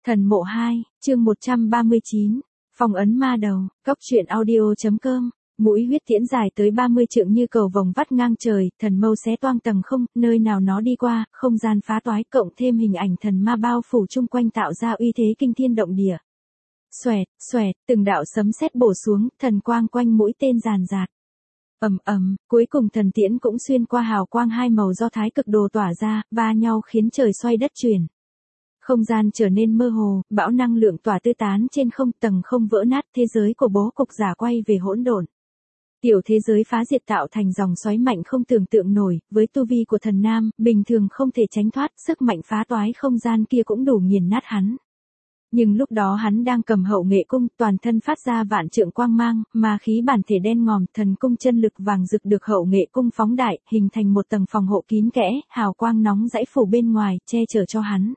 Thần mộ 2, chương 139, phong ấn ma đầu, góc truyện audio.com, mũi huyết tiễn dài tới 30 trượng như cầu vồng vắt ngang trời, thần mâu xé toang tầng không, nơi nào nó đi qua, không gian phá toái cộng thêm hình ảnh thần ma bao phủ chung quanh tạo ra uy thế kinh thiên động địa. Xoẹt, xoẹt, từng đạo sấm sét bổ xuống, thần quang quanh mũi tên ràn rạt. Ầm ầm, cuối cùng thần tiễn cũng xuyên qua hào quang hai màu do thái cực đồ tỏa ra, va nhau khiến trời xoay đất chuyển. Không gian trở nên mơ hồ, bão năng lượng tỏa tứ tán trên không, tầng không vỡ nát, thế giới của bố cục giả quay về hỗn độn. Tiểu thế giới phá diệt tạo thành dòng xoáy mạnh không tưởng tượng nổi, với tu vi của thần nam, bình thường không thể tránh thoát, sức mạnh phá toái không gian kia cũng đủ nghiền nát hắn. Nhưng lúc đó hắn đang cầm hậu nghệ cung, toàn thân phát ra vạn trượng quang mang, mà khí bản thể đen ngòm, thần cung chân lực vàng rực được hậu nghệ cung phóng đại, hình thành một tầng phòng hộ kín kẽ, hào quang nóng dãy phủ bên ngoài, che chở cho hắn.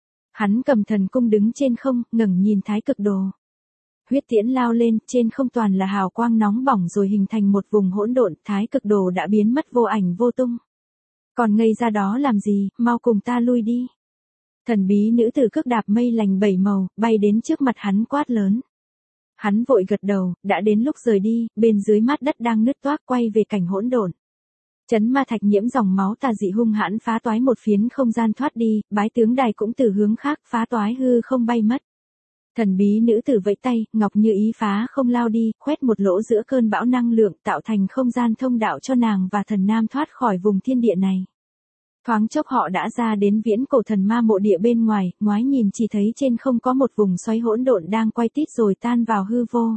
Hắn cầm thần cung đứng trên không, ngẩng nhìn thái cực đồ. Huyết tiễn lao lên, trên không toàn là hào quang nóng bỏng rồi hình thành một vùng hỗn độn, thái cực đồ đã biến mất vô ảnh vô tung. Còn ngây ra đó làm gì, mau cùng ta lui đi. Thần bí nữ tử cước đạp mây lành bảy màu, bay đến trước mặt hắn quát lớn. Hắn vội gật đầu, đã đến lúc rời đi, bên dưới mát đất đang nứt toác quay về cảnh hỗn độn. Chấn ma thạch nhiễm dòng máu tà dị hung hãn phá toái một phiến không gian thoát đi, bái tướng đài cũng từ hướng khác phá toái hư không bay mất. Thần bí nữ tử vẫy tay, ngọc như ý phá không lao đi, khoét một lỗ giữa cơn bão năng lượng tạo thành không gian thông đạo cho nàng và thần nam thoát khỏi vùng thiên địa này. Thoáng chốc họ đã ra đến viễn cổ thần ma mộ địa bên ngoài, ngoái nhìn chỉ thấy trên không có một vùng xoáy hỗn độn đang quay tít rồi tan vào hư vô.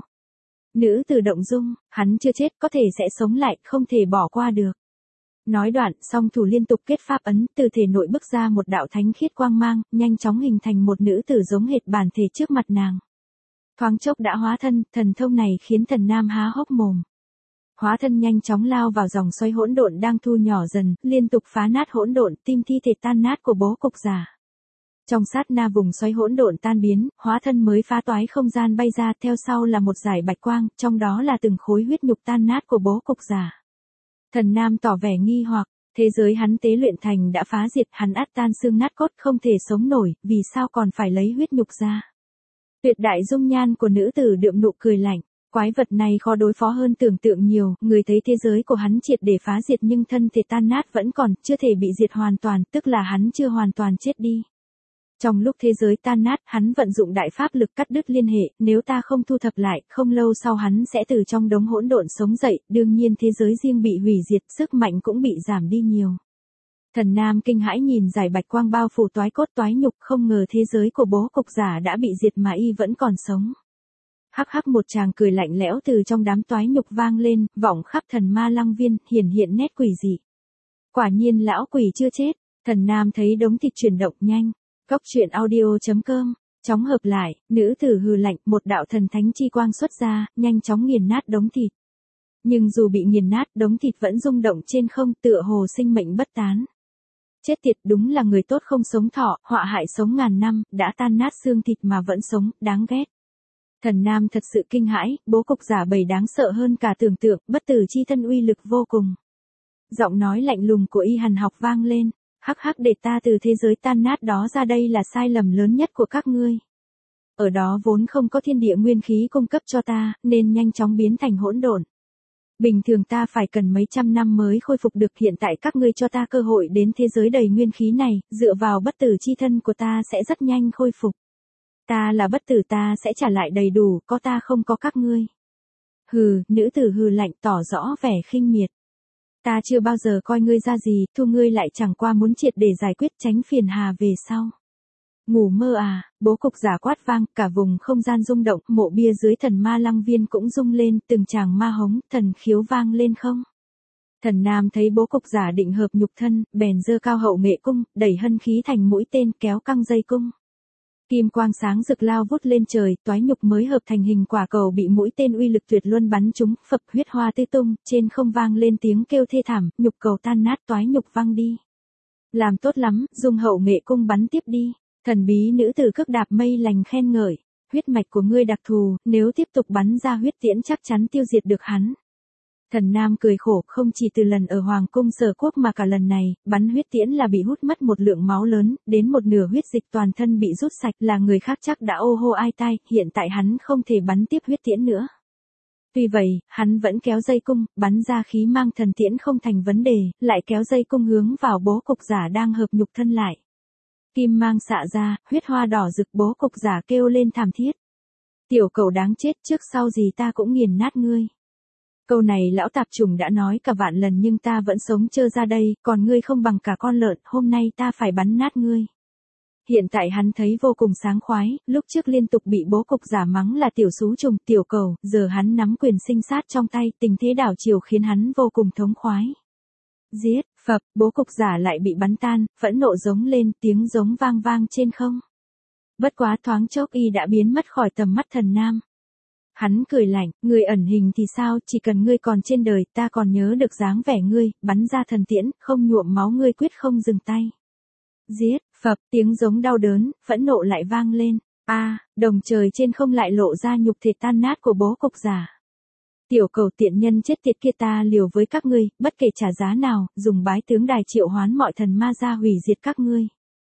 Nữ tử động dung, hắn chưa chết có thể sẽ sống lại, không thể bỏ qua được. Nói đoạn, song thủ liên tục kết pháp ấn, từ thể nội bức ra một đạo thánh khiết quang mang, nhanh chóng hình thành một nữ tử giống hệt bản thể trước mặt nàng. Thoáng chốc đã hóa thân, thần thông này khiến thần nam há hốc mồm. Hóa thân nhanh chóng lao vào dòng xoáy hỗn độn đang thu nhỏ dần, liên tục phá nát hỗn độn, tim thi thể tan nát của bố cục giả. Trong sát na vùng xoáy hỗn độn tan biến, hóa thân mới phá toái không gian bay ra, theo sau là một dải bạch quang, trong đó là từng khối huyết nhục tan nát của bố cục giả. Thần nam tỏ vẻ nghi hoặc, thế giới hắn tế luyện thành đã phá diệt, hắn ắt tan xương nát cốt không thể sống nổi, vì sao còn phải lấy huyết nhục ra. Tuyệt đại dung nhan của nữ tử đượm nụ cười lạnh, quái vật này khó đối phó hơn tưởng tượng nhiều, người thấy thế giới của hắn triệt để phá diệt nhưng thân thể tan nát vẫn còn, chưa thể bị diệt hoàn toàn, tức là hắn chưa hoàn toàn chết đi. Trong lúc thế giới tan nát, hắn vận dụng đại pháp lực cắt đứt liên hệ, nếu ta không thu thập lại, không lâu sau hắn sẽ từ trong đống hỗn độn sống dậy, đương nhiên thế giới riêng bị hủy diệt, sức mạnh cũng bị giảm đi nhiều. Thần nam kinh hãi nhìn dải bạch quang bao phủ toái cốt toái nhục, không ngờ thế giới của bố cục giả đã bị diệt mà y vẫn còn sống. Hắc hắc, một tràng cười lạnh lẽo từ trong đám toái nhục vang lên, vọng khắp thần ma lăng viên, hiển hiện nét quỷ dị. Quả nhiên lão quỷ chưa chết, thần nam thấy đống thịt chuyển động nhanh. Góc truyện audio.com, chóng hợp lại, nữ tử hừ lạnh, một đạo thần thánh chi quang xuất ra, nhanh chóng nghiền nát đống thịt. Nhưng dù bị nghiền nát, đống thịt vẫn rung động trên không, tựa hồ sinh mệnh bất tán. Chết tiệt, đúng là người tốt không sống thọ, họa hại sống ngàn năm, đã tan nát xương thịt mà vẫn sống, đáng ghét. Thần nam thật sự kinh hãi, bố cục giả bầy đáng sợ hơn cả tưởng tượng, bất tử chi thân uy lực vô cùng. Giọng nói lạnh lùng của y hàn học vang lên. Hắc hắc, để ta từ thế giới tan nát đó ra, đây là sai lầm lớn nhất của các ngươi. Ở đó vốn không có thiên địa nguyên khí cung cấp cho ta, nên nhanh chóng biến thành hỗn độn. Bình thường ta phải cần mấy trăm năm mới khôi phục được, hiện tại các ngươi cho ta cơ hội đến thế giới đầy nguyên khí này, dựa vào bất tử chi thân của ta sẽ rất nhanh khôi phục. Ta là bất tử, ta sẽ trả lại đầy đủ, có ta không có các ngươi. Hừ, nữ tử hừ lạnh tỏ rõ vẻ khinh miệt. Ta chưa bao giờ coi ngươi ra gì, thu ngươi lại chẳng qua muốn triệt để giải quyết tránh phiền hà về sau. Ngủ mơ à, bố cục giả quát vang, cả vùng không gian rung động, mộ bia dưới thần ma lăng viên cũng rung lên, từng tràng ma hống, thần khiếu vang lên không. Thần nam thấy bố cục giả định hợp nhục thân, bèn giơ cao hậu nghệ cung, đẩy hân khí thành mũi tên, kéo căng dây cung. Kim quang sáng rực lao vút lên trời, toái nhục mới hợp thành hình quả cầu bị mũi tên uy lực tuyệt luân bắn trúng, phập huyết hoa tứ tung, trên không vang lên tiếng kêu thê thảm, nhục cầu tan nát, toái nhục văng đi. Làm tốt lắm, dùng hậu nghệ cung bắn tiếp đi. Thần bí nữ tử cước đạp mây lành khen ngợi, huyết mạch của ngươi đặc thù, nếu tiếp tục bắn ra huyết tiễn chắc chắn tiêu diệt được hắn. Thần Nam cười khổ, không chỉ từ lần ở Hoàng cung Sở Quốc mà cả lần này, bắn huyết tiễn là bị hút mất một lượng máu lớn, đến một nửa huyết dịch toàn thân bị rút sạch, là người khác chắc đã ô hô ai tai, hiện tại hắn không thể bắn tiếp huyết tiễn nữa. Tuy vậy, hắn vẫn kéo dây cung, bắn ra khí mang thần tiễn không thành vấn đề, lại kéo dây cung hướng vào bố cục giả đang hợp nhục thân lại. Kim mang xạ ra, huyết hoa đỏ rực, bố cục giả kêu lên thảm thiết. Tiểu cẩu đáng chết, trước sau gì ta cũng nghiền nát ngươi. Câu này lão tạp chủng đã nói cả vạn lần nhưng ta vẫn sống trơ ra đây, còn ngươi không bằng cả con lợn, hôm nay ta phải bắn nát ngươi. Hiện tại hắn thấy vô cùng sáng khoái, lúc trước liên tục bị bố cục giả mắng là tiểu xú trùng, tiểu cẩu, giờ hắn nắm quyền sinh sát trong tay, tình thế đảo chiều khiến hắn vô cùng thống khoái. Giết, phập, bố cục giả lại bị bắn tan, phẫn nộ giống lên, tiếng giống vang vang trên không. Bất quá thoáng chốc y đã biến mất khỏi tầm mắt Thần Nam. Hắn cười lạnh, ngươi ẩn hình thì sao, chỉ cần ngươi còn trên đời, ta còn nhớ được dáng vẻ ngươi, bắn ra thần tiễn, không nhuộm máu ngươi quyết không dừng tay. Giết, phập, tiếng giống đau đớn, phẫn nộ lại vang lên. Đồng trời trên không lại lộ ra nhục thể tan nát của bố cục giả. Tiểu cẩu tiện nhân chết tiệt kia, ta liều với các ngươi, bất kể trả giá nào, dùng bái tướng đài triệu hoán mọi thần ma ra hủy diệt các ngươi.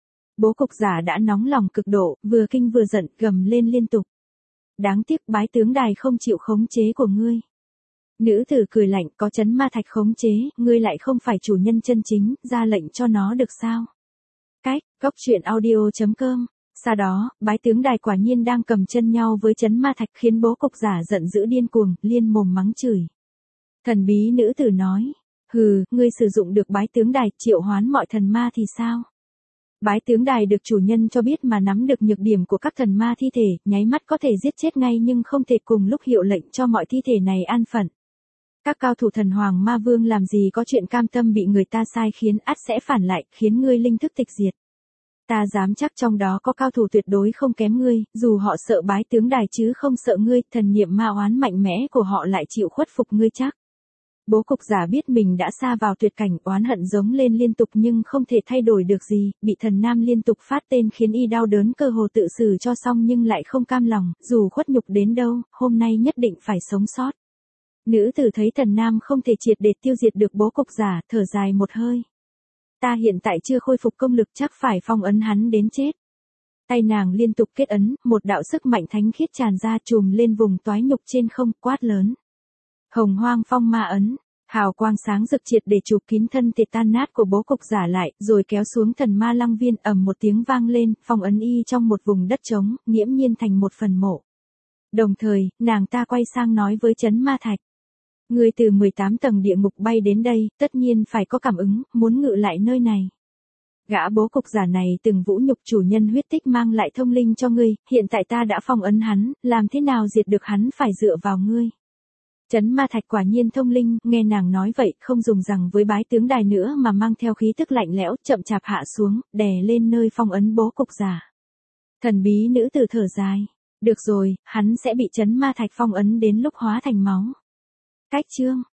Bố cục giả đã nóng lòng cực độ, vừa kinh vừa giận, gầm lên liên tục. Đáng tiếc bái tướng đài không chịu khống chế của ngươi. Nữ tử cười lạnh, có chấn ma thạch khống chế, ngươi lại không phải chủ nhân chân chính, ra lệnh cho nó được sao? Cách, goctruyện.audio.com. Sau đó, bái tướng đài quả nhiên đang cầm chân nhau với chấn ma thạch, khiến bố cục giả giận dữ điên cuồng, liên mồm mắng chửi. Thần bí nữ tử nói, hừ, ngươi sử dụng được bái tướng đài, triệu hoán mọi thần ma thì sao? Bái tướng đài được chủ nhân cho biết mà nắm được nhược điểm của các thần ma thi thể, nháy mắt có thể giết chết ngay nhưng không thể cùng lúc hiệu lệnh cho mọi thi thể này an phận. Các cao thủ thần hoàng ma vương làm gì có chuyện cam tâm bị người ta sai khiến, ắt sẽ phản lại, khiến ngươi linh thức tịch diệt. Ta dám chắc trong đó có cao thủ tuyệt đối không kém ngươi, dù họ sợ bái tướng đài chứ không sợ ngươi, thần niệm ma oán mạnh mẽ của họ lại chịu khuất phục ngươi chắc. Bố cục giả biết mình đã sa vào tuyệt cảnh, oán hận giống lên liên tục nhưng không thể thay đổi được gì, bị Thần Nam liên tục phát tên khiến y đau đớn cơ hồ tự xử cho xong nhưng lại không cam lòng, dù khuất nhục đến đâu, hôm nay nhất định phải sống sót. Nữ tử thấy Thần Nam không thể triệt để tiêu diệt được bố cục giả, thở dài một hơi. Ta hiện tại chưa khôi phục công lực, chắc phải phong ấn hắn đến chết. Tay nàng liên tục kết ấn, một đạo sức mạnh thánh khiết tràn ra trùm lên vùng toái nhục trên không, quát lớn. Hồng Hoang Phong Ma ấn, hào quang sáng rực triệt để chụp kín thân thể tan nát của bố cục giả lại, rồi kéo xuống thần ma lăng viên, ầm một tiếng vang lên, phong ấn y trong một vùng đất trống, nghiễm nhiên thành một phần mộ. Đồng thời, nàng ta quay sang nói với chấn ma thạch. Người từ 18 tầng địa ngục bay đến đây, tất nhiên phải có cảm ứng, muốn ngự lại nơi này. Gã bố cục giả này từng vũ nhục chủ nhân huyết tích mang lại thông linh cho ngươi, hiện tại ta đã phong ấn hắn, làm thế nào diệt được hắn phải dựa vào ngươi. Chấn ma thạch quả nhiên thông linh, nghe nàng nói vậy, không dùng rằng với bái tướng đài nữa mà mang theo khí tức lạnh lẽo, chậm chạp hạ xuống, đè lên nơi phong ấn bố cục giả. Thần bí nữ tử thở dài. Được rồi, hắn sẽ bị chấn ma thạch phong ấn đến lúc hóa thành máu. Cách chương